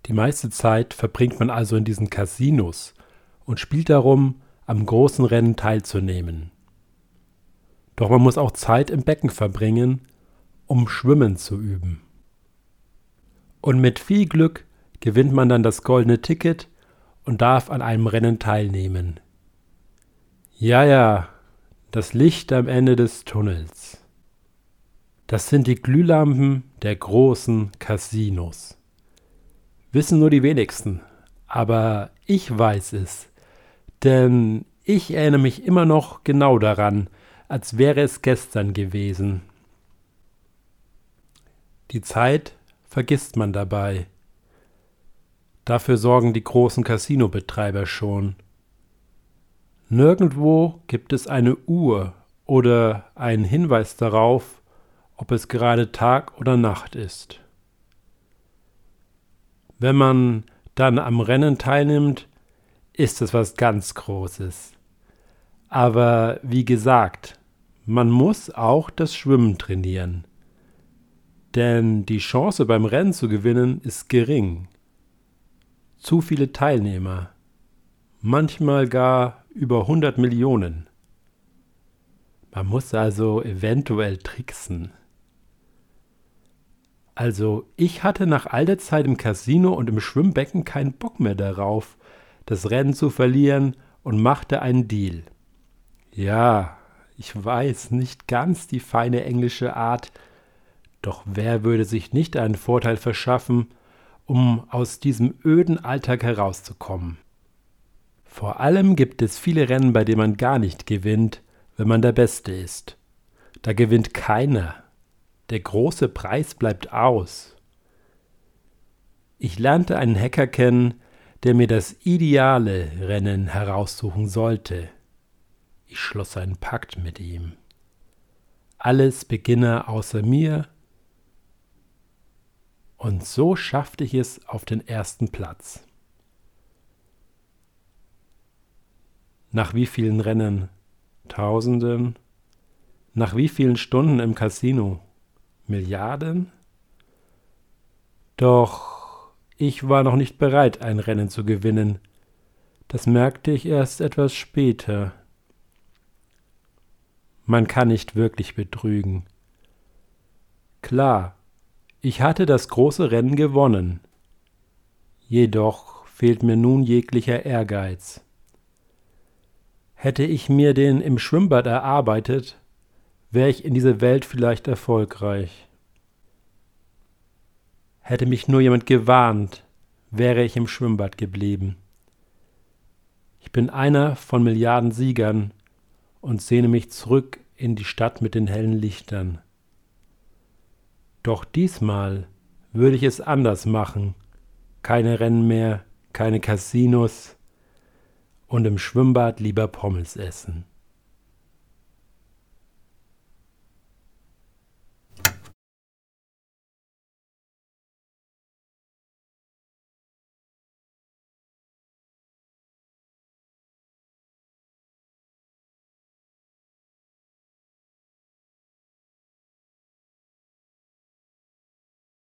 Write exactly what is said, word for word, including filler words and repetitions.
Die meiste Zeit verbringt man also in diesen Casinos und spielt darum, am großen Rennen teilzunehmen. Doch man muss auch Zeit im Becken verbringen, um Schwimmen zu üben. Und mit viel Glück gewinnt man dann das goldene Ticket und darf an einem Rennen teilnehmen. Ja, ja, das Licht am Ende des Tunnels. Das sind die Glühlampen der großen Casinos. Wissen nur die wenigsten, aber ich weiß es, denn ich erinnere mich immer noch genau daran, als wäre es gestern gewesen. Die Zeit vergisst man dabei. Dafür sorgen die großen Casinobetreiber schon. Nirgendwo gibt es eine Uhr oder einen Hinweis darauf, ob es gerade Tag oder Nacht ist. Wenn man dann am Rennen teilnimmt, ist es was ganz Großes. Aber wie gesagt, man muss auch das Schwimmen trainieren. Denn die Chance beim Rennen zu gewinnen ist gering. Zu viele Teilnehmer, manchmal gar über hundert Millionen. Man muss also eventuell tricksen. Also ich hatte nach all der Zeit im Casino und im Schwimmbecken keinen Bock mehr darauf, das Rennen zu verlieren und machte einen Deal. Ja, ich weiß, nicht ganz die feine englische Art, doch wer würde sich nicht einen Vorteil verschaffen, um aus diesem öden Alltag herauszukommen? Vor allem gibt es viele Rennen, bei denen man gar nicht gewinnt, wenn man der Beste ist. Da gewinnt keiner. Der große Preis bleibt aus. Ich lernte einen Hacker kennen, der mir das ideale Rennen heraussuchen sollte. Ich schloss einen Pakt mit ihm. Alles Beginner außer mir. Und so schaffte ich es auf den ersten Platz. Nach wie vielen Rennen? Tausenden? Nach wie vielen Stunden im Casino? Milliarden? Doch ich war noch nicht bereit, ein Rennen zu gewinnen. Das merkte ich erst etwas später. Man kann nicht wirklich betrügen. Klar, ich hatte das große Rennen gewonnen. Jedoch fehlt mir nun jeglicher Ehrgeiz. Hätte ich mir den im Schwimmbad erarbeitet, wäre ich in dieser Welt vielleicht erfolgreich. Hätte mich nur jemand gewarnt, wäre ich im Schwimmbad geblieben. Ich bin einer von Milliarden Siegern und sehne mich zurück in die Stadt mit den hellen Lichtern. Doch diesmal würde ich es anders machen. Keine Rennen mehr, keine Casinos und im Schwimmbad lieber Pommes essen.